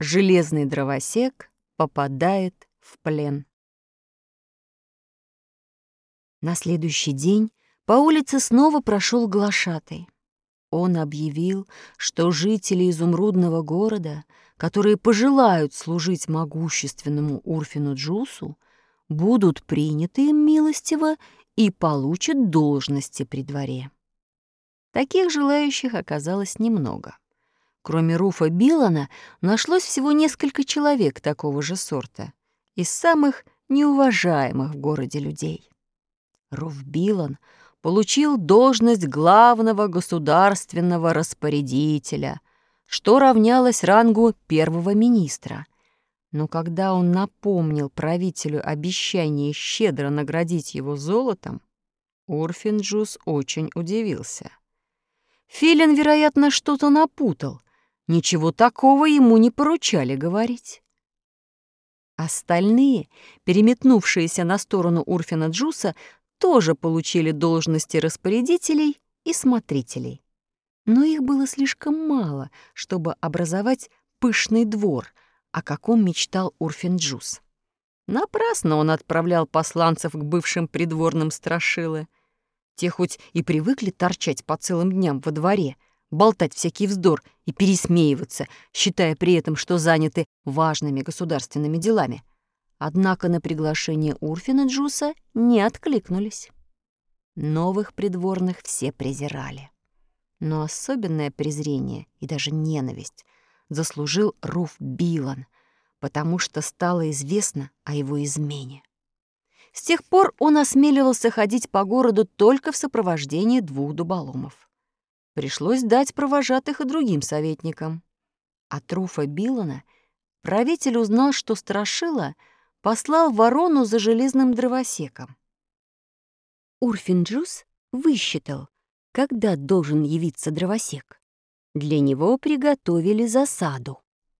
Железный дровосек попадает в плен. На следующий день по улице снова прошел глашатай. Он объявил, что жители изумрудного города, которые пожелают служить могущественному Урфину Джусу, будут приняты им милостиво и получат должности при дворе. Таких желающих оказалось немного. Кроме Руфа Билана нашлось всего несколько человек такого же сорта, из самых неуважаемых в городе людей. Руф Билан получил должность главного государственного распорядителя, что равнялось рангу первого министра. Но когда он напомнил правителю обещание щедро наградить его золотом, Урфин Джус очень удивился. Филин, вероятно, что-то напутал. Ничего такого ему не поручали говорить. Остальные, переметнувшиеся на сторону Урфина Джуса, тоже получили должности распорядителей и смотрителей. Но их было слишком мало, чтобы образовать пышный двор, о каком мечтал Урфин Джус. Напрасно он отправлял посланцев к бывшим придворным страшилы. Те хоть и привыкли торчать по целым дням во дворе, болтать всякий вздор и пересмеиваться, считая при этом, что заняты важными государственными делами. Однако на приглашение Урфина Джуса не откликнулись. Новых придворных все презирали. Но особенное презрение и даже ненависть заслужил Руф Билан, потому что стало известно о его измене. С тех пор он осмеливался ходить по городу только в сопровождении 2 дуболомов. Пришлось дать провожатых и другим советникам. От Руфа Билана правитель узнал, что Страшила послал ворону за железным дровосеком. Урфин Джус высчитал, когда должен явиться дровосек. Для него приготовили засаду.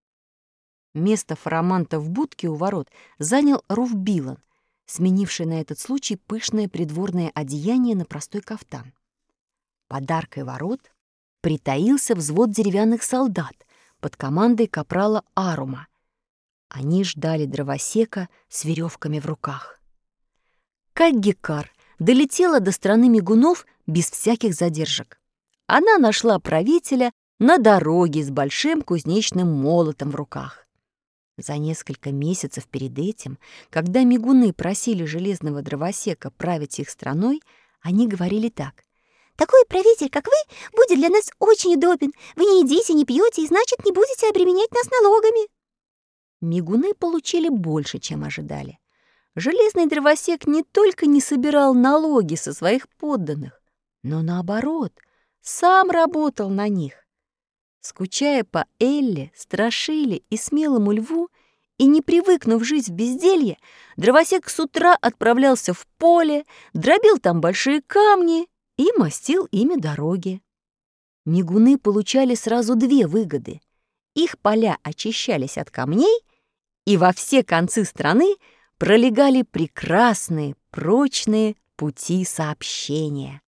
Место фараманта в будке у ворот занял Руф Билан, сменивший на этот случай пышное придворное одеяние на простой кафтан. Под аркой ворот притаился взвод деревянных солдат под командой капрала Арума. Они ждали дровосека с веревками в руках. Каггикар долетела до страны мигунов без всяких задержек. Она нашла правителя на дороге с большим кузнечным молотом в руках. За несколько месяцев перед этим, когда мигуны просили железного дровосека править их страной, они говорили так: «Такой правитель, как вы, будет для нас очень удобен. Вы не едите, не пьете, и значит, не будете обременять нас налогами». Мигуны получили больше, чем ожидали. Железный дровосек не только не собирал налоги со своих подданных, но, наоборот, сам работал на них. Скучая по Элле, Страшиле и Смелому Льву и не привыкнув жить в безделье, дровосек с утра отправлялся в поле, дробил там большие камни и мастил ими дороги. Мигуны получали сразу 2 выгоды. Их поля очищались от камней, и во все концы страны пролегали прекрасные, прочные пути сообщения.